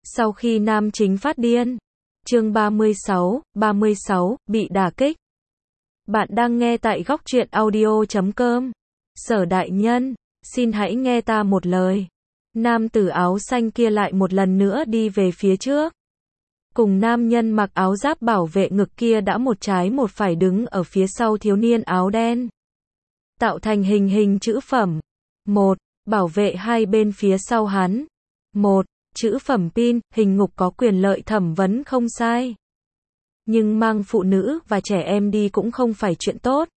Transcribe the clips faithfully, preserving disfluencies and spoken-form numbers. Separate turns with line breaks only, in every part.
Sau khi nam chính phát điên. Chương ba mươi sáu, ba mươi sáu, bị đả kích. Bạn đang nghe tại góc truyện audio chấm com. Sở đại nhân, xin hãy nghe ta một lời. Nam tử áo xanh kia lại một lần nữa đi về phía trước. Cùng nam nhân mặc áo giáp bảo vệ ngực kia đã một trái một phải đứng ở phía sau thiếu niên áo đen. Tạo thành hình hình chữ phẩm. Một, bảo vệ hai bên phía sau hắn. Một, chữ phẩm pin, hình ngục có quyền lợi thẩm vấn không sai. Nhưng mang phụ nữ và trẻ em đi cũng không phải chuyện tốt.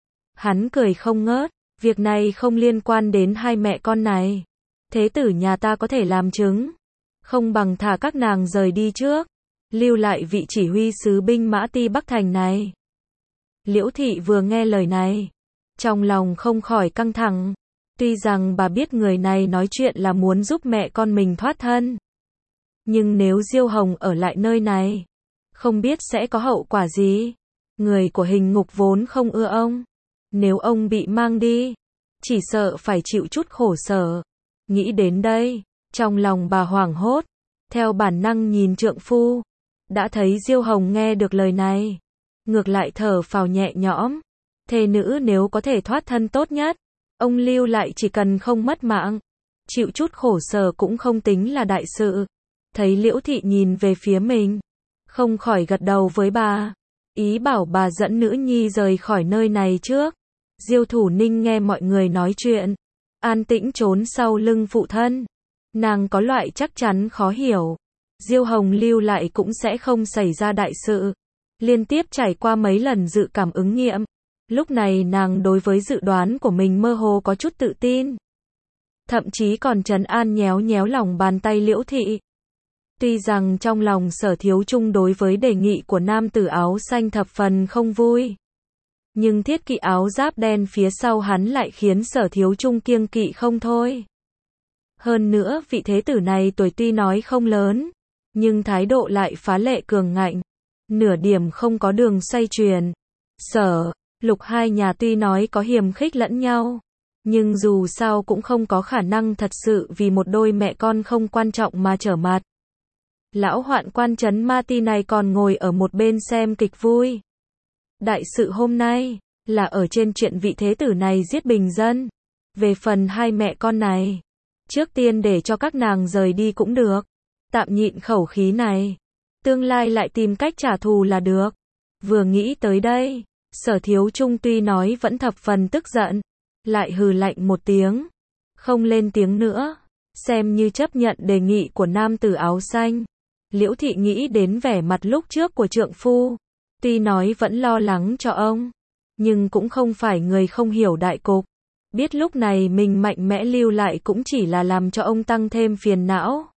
Hắn cười không ngớt, việc này không liên quan đến hai mẹ con này. Thế tử nhà ta có thể làm chứng. Không bằng thả các nàng rời đi trước. Lưu lại vị chỉ huy sứ binh mã Ti Bắc Thành này. Liễu thị vừa nghe lời này, trong lòng không khỏi căng thẳng. Tuy rằng bà biết người này nói chuyện là muốn giúp mẹ con mình thoát thân. Nhưng nếu Diêu Hồng ở lại nơi này, không biết sẽ có hậu quả gì. Người của hình ngục vốn không ưa ông. Nếu ông bị mang đi, chỉ sợ phải chịu chút khổ sở. Nghĩ đến đây, trong lòng bà hoảng hốt. Theo bản năng nhìn trượng phu. Đã thấy Diêu Hồng nghe được lời này, ngược lại thở phào nhẹ nhõm. Thê nữ nếu có thể thoát thân tốt nhất. Ông lưu lại chỉ cần không mất mạng, chịu chút khổ sở cũng không tính là đại sự. Thấy Liễu thị nhìn về phía mình, không khỏi gật đầu với bà, ý bảo bà dẫn nữ nhi rời khỏi nơi này trước. Diêu Thủ Ninh nghe mọi người nói chuyện, an tĩnh trốn sau lưng phụ thân. Nàng có loại chắc chắn khó hiểu, Diêu Hồng lưu lại cũng sẽ không xảy ra đại sự. Liên tiếp trải qua mấy lần dự cảm ứng nghiệm, lúc này nàng đối với dự đoán của mình mơ hồ có chút tự tin. Thậm chí còn trấn an nhéo nhéo lòng bàn tay Liễu thị. Tuy rằng trong lòng Sở Thiếu Trung đối với đề nghị của nam tử áo xanh thập phần không vui. Nhưng thiết kỵ áo giáp đen phía sau hắn lại khiến Sở Thiếu Trung kiêng kỵ không thôi. Hơn nữa vị thế tử này tuổi tuy nói không lớn, nhưng thái độ lại phá lệ cường ngạnh. Nửa điểm không có đường xoay chuyển. Sở, Lục hai nhà tuy nói có hiềm khích lẫn nhau, nhưng dù sao cũng không có khả năng thật sự vì một đôi mẹ con không quan trọng mà trở mặt. Lão hoạn quan trấn Ma Ti này còn ngồi ở một bên xem kịch vui. Đại sự hôm nay là ở trên chuyện vị thế tử này giết bình dân. Về phần hai mẹ con này, trước tiên để cho các nàng rời đi cũng được. Tạm nhịn khẩu khí này, tương lai lại tìm cách trả thù là được. Vừa nghĩ tới đây, Sở Thiếu Trung tuy nói vẫn thập phần tức giận, lại hừ lạnh một tiếng, không lên tiếng nữa, xem như chấp nhận đề nghị của nam tử áo xanh. Liễu thị nghĩ đến vẻ mặt lúc trước của trượng phu, tuy nói vẫn lo lắng cho ông, nhưng cũng không phải người không hiểu đại cục, biết lúc này mình mạnh mẽ lưu lại cũng chỉ là làm cho ông tăng thêm phiền não,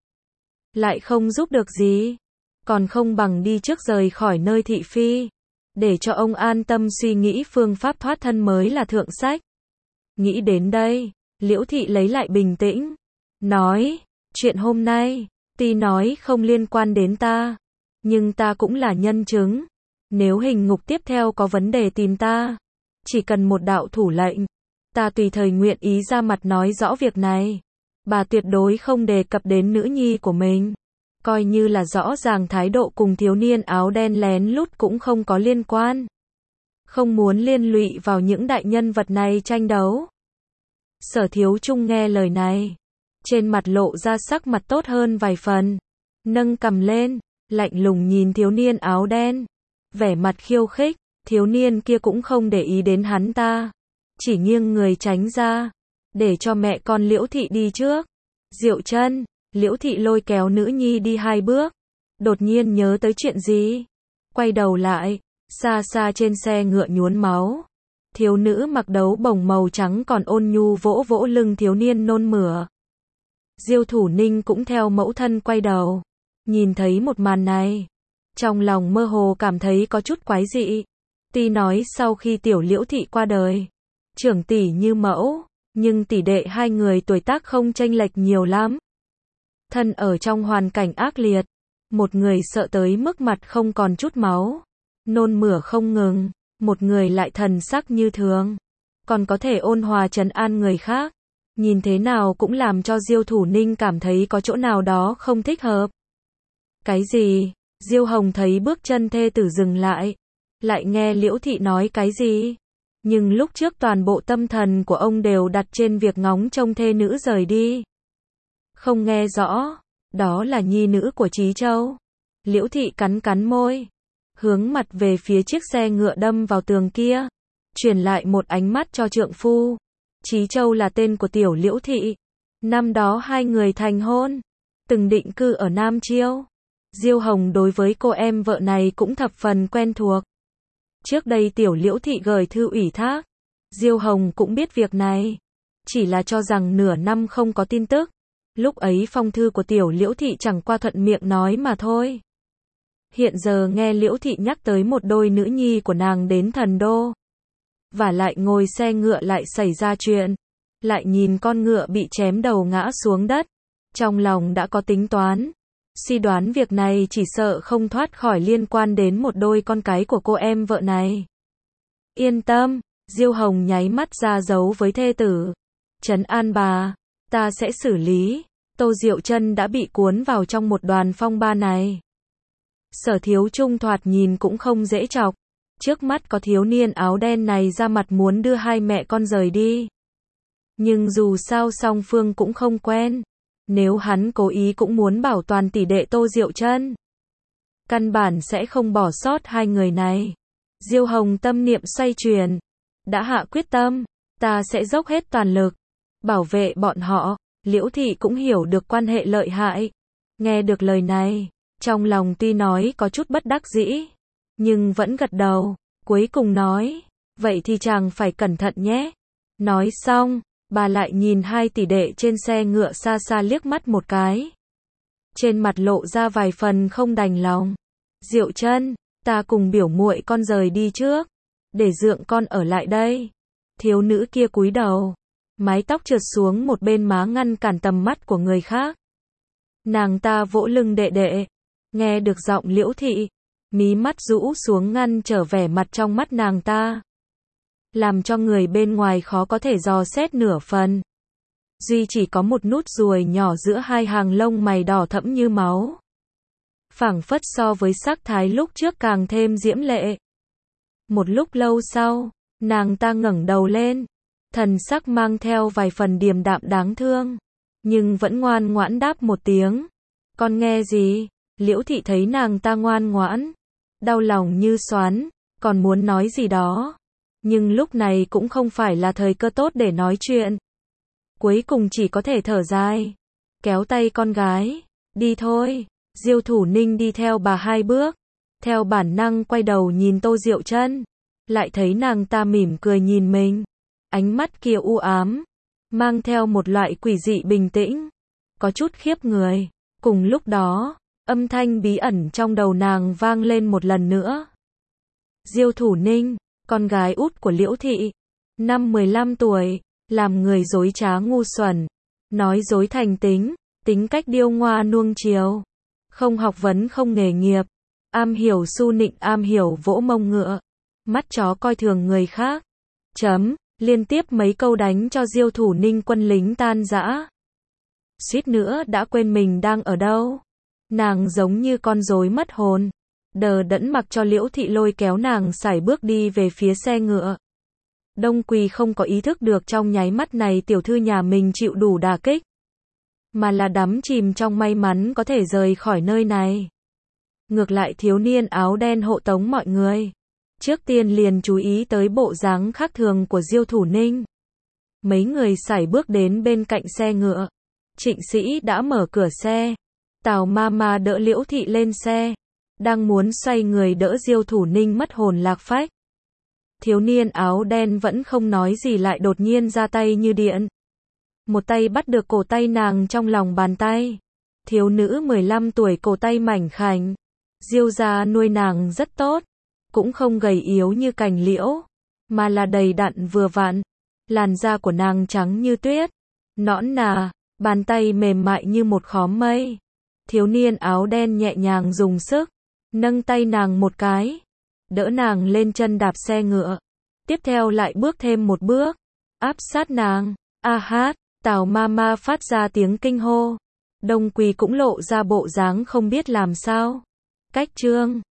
lại không giúp được gì, còn không bằng đi trước rời khỏi nơi thị phi. Để cho ông an tâm suy nghĩ phương pháp thoát thân mới là thượng sách. Nghĩ đến đây, Liễu thị lấy lại bình tĩnh, nói, chuyện hôm nay, tuy nói không liên quan đến ta, nhưng ta cũng là nhân chứng. Nếu hình ngục tiếp theo có vấn đề tìm ta, chỉ cần một đạo thủ lệnh, ta tùy thời nguyện ý ra mặt nói rõ việc này. Bà tuyệt đối không đề cập đến nữ nhi của mình. Coi như là rõ ràng thái độ cùng thiếu niên áo đen lén lút cũng không có liên quan. Không muốn liên lụy vào những đại nhân vật này tranh đấu. Sở Thiếu Trung nghe lời này, trên mặt lộ ra sắc mặt tốt hơn vài phần. Nâng cằm lên, lạnh lùng nhìn thiếu niên áo đen. Vẻ mặt khiêu khích, thiếu niên kia cũng không để ý đến hắn ta. Chỉ nghiêng người tránh ra, để cho mẹ con Liễu thị đi trước. Diệu Chân, Liễu thị lôi kéo nữ nhi đi hai bước, đột nhiên nhớ tới chuyện gì, quay đầu lại, xa xa trên xe ngựa nhuốm máu, thiếu nữ mặc đấu bồng màu trắng còn ôn nhu vỗ vỗ lưng thiếu niên nôn mửa. Diêu Thủ Ninh cũng theo mẫu thân quay đầu, nhìn thấy một màn này, trong lòng mơ hồ cảm thấy có chút quái dị. Tuy nói sau khi tiểu Liễu thị qua đời, trưởng tỷ như mẫu, nhưng tỷ đệ hai người tuổi tác không chênh lệch nhiều lắm. Thân ở trong hoàn cảnh ác liệt, một người sợ tới mức mặt không còn chút máu, nôn mửa không ngừng, một người lại thần sắc như thường, còn có thể ôn hòa trấn an người khác. Nhìn thế nào cũng làm cho Diêu Thủ Ninh cảm thấy có chỗ nào đó không thích hợp. Cái gì? Diêu Hồng thấy bước chân thê tử dừng lại. Lại nghe Liễu Thị nói cái gì? Nhưng lúc trước toàn bộ tâm thần của ông đều đặt trên việc ngóng trông thê nữ rời đi. Không nghe rõ. Đó là nhi nữ của Chí Châu. Liễu Thị cắn cắn môi. Hướng mặt về phía chiếc xe ngựa đâm vào tường kia. Truyền lại một ánh mắt cho trượng phu. Chí Châu là tên của tiểu Liễu Thị. Năm đó hai người thành hôn. Từng định cư ở Nam Chiêu. Diêu Hồng đối với cô em vợ này cũng thập phần quen thuộc. Trước đây tiểu Liễu Thị gửi thư ủy thác. Diêu Hồng cũng biết việc này. Chỉ là cho rằng nửa năm không có tin tức. Lúc ấy phong thư của tiểu Liễu Thị chẳng qua thuận miệng nói mà thôi. Hiện giờ nghe Liễu Thị nhắc tới một đôi nữ nhi của nàng đến thần đô. Và lại ngồi xe ngựa lại xảy ra chuyện. Lại nhìn con ngựa bị chém đầu ngã xuống đất. Trong lòng đã có tính toán. Suy đoán việc này chỉ sợ không thoát khỏi liên quan đến một đôi con cái của cô em vợ này. Yên tâm, Diêu Hồng nháy mắt ra dấu với thê tử. Trấn an bà, ta sẽ xử lý. Tô Diệu Trân đã bị cuốn vào trong một đoàn phong ba này. Sở Thiếu Trung thoạt nhìn cũng không dễ chọc. Trước mắt có thiếu niên áo đen này ra mặt muốn đưa hai mẹ con rời đi. Nhưng dù sao song phương cũng không quen. Nếu hắn cố ý cũng muốn bảo toàn tỷ đệ Tô Diệu Trân. Căn bản sẽ không bỏ sót hai người này. Diêu Hồng tâm niệm xoay chuyển. Đã hạ quyết tâm, ta sẽ dốc hết toàn lực. Bảo vệ bọn họ. Liễu Thị cũng hiểu được quan hệ lợi hại. Nghe được lời này. Trong lòng tuy nói có chút bất đắc dĩ. Nhưng vẫn gật đầu. Cuối cùng nói. Vậy thì chàng phải cẩn thận nhé. Nói xong. Bà lại nhìn hai tỷ đệ trên xe ngựa xa xa liếc mắt một cái. Trên mặt lộ ra vài phần không đành lòng. Diệu Trân, ta cùng biểu muội con rời đi trước. Để dượng con ở lại đây. Thiếu nữ kia cúi đầu. Mái tóc trượt xuống một bên má ngăn cản tầm mắt của người khác. Nàng ta vỗ lưng đệ đệ. Nghe được giọng Liễu Thị. Mí mắt rũ xuống ngăn trở vẻ mặt trong mắt nàng ta. Làm cho người bên ngoài khó có thể dò xét nửa phần. Duy chỉ có một nút ruồi nhỏ giữa hai hàng lông mày đỏ thẫm như máu. Phảng phất so với sắc thái lúc trước càng thêm diễm lệ. Một lúc lâu sau, nàng ta ngẩng đầu lên. Thần sắc mang theo vài phần điềm đạm đáng thương. Nhưng vẫn ngoan ngoãn đáp một tiếng. Con nghe gì? Liễu Thị thấy nàng ta ngoan ngoãn. Đau lòng như xoắn. Còn muốn nói gì đó. Nhưng lúc này cũng không phải là thời cơ tốt để nói chuyện. Cuối cùng chỉ có thể thở dài. Kéo tay con gái. Đi thôi. Diêu Thủ Ninh đi theo bà hai bước. Theo bản năng quay đầu nhìn Tô Diệu Trân. Lại thấy nàng ta mỉm cười nhìn mình. Ánh mắt kia u ám. Mang theo một loại quỷ dị bình tĩnh. Có chút khiếp người. Cùng lúc đó, âm thanh bí ẩn trong đầu nàng vang lên một lần nữa. Diêu Thủ Ninh. Con gái út của Liễu Thị, năm mười lăm tuổi, làm người dối trá ngu xuẩn, nói dối thành tính, tính cách điêu ngoa nuông chiều, không học vấn không nghề nghiệp, am hiểu su nịnh am hiểu vỗ mông ngựa, mắt chó coi thường người khác. Chấm, liên tiếp mấy câu đánh cho Diêu Thủ Ninh quân lính tan rã. Suýt nữa đã quên mình đang ở đâu. Nàng giống như con rối mất hồn. Đờ đẫn mặc cho Liễu Thị lôi kéo nàng sải bước đi về phía xe ngựa. Đông Quỳ không có ý thức được trong nháy mắt này tiểu thư nhà mình chịu đủ đả kích. Mà là đắm chìm trong may mắn có thể rời khỏi nơi này. Ngược lại thiếu niên áo đen hộ tống mọi người. Trước tiên liền chú ý tới bộ dáng khác thường của Diêu Thủ Ninh. Mấy người sải bước đến bên cạnh xe ngựa. Trịnh Sĩ đã mở cửa xe. Tào ma ma đỡ Liễu Thị lên xe. Đang muốn xoay người đỡ Diêu Thủ Ninh mất hồn lạc phách. Thiếu niên áo đen vẫn không nói gì lại đột nhiên ra tay như điện. Một tay bắt được cổ tay nàng trong lòng bàn tay. Thiếu nữ mười lăm tuổi cổ tay mảnh khảnh. Diêu gia nuôi nàng rất tốt. Cũng không gầy yếu như cành liễu. Mà là đầy đặn vừa vặn. Làn da của nàng trắng như tuyết. Nõn nà. Bàn tay mềm mại như một khóm mây. Thiếu niên áo đen nhẹ nhàng dùng sức. Nâng tay nàng một cái. Đỡ nàng lên chân đạp xe ngựa. Tiếp theo lại bước thêm một bước. Áp sát nàng. A hát. Tào ma ma phát ra tiếng kinh hô. Đông Quý cũng lộ ra bộ dáng không biết làm sao. Cách trương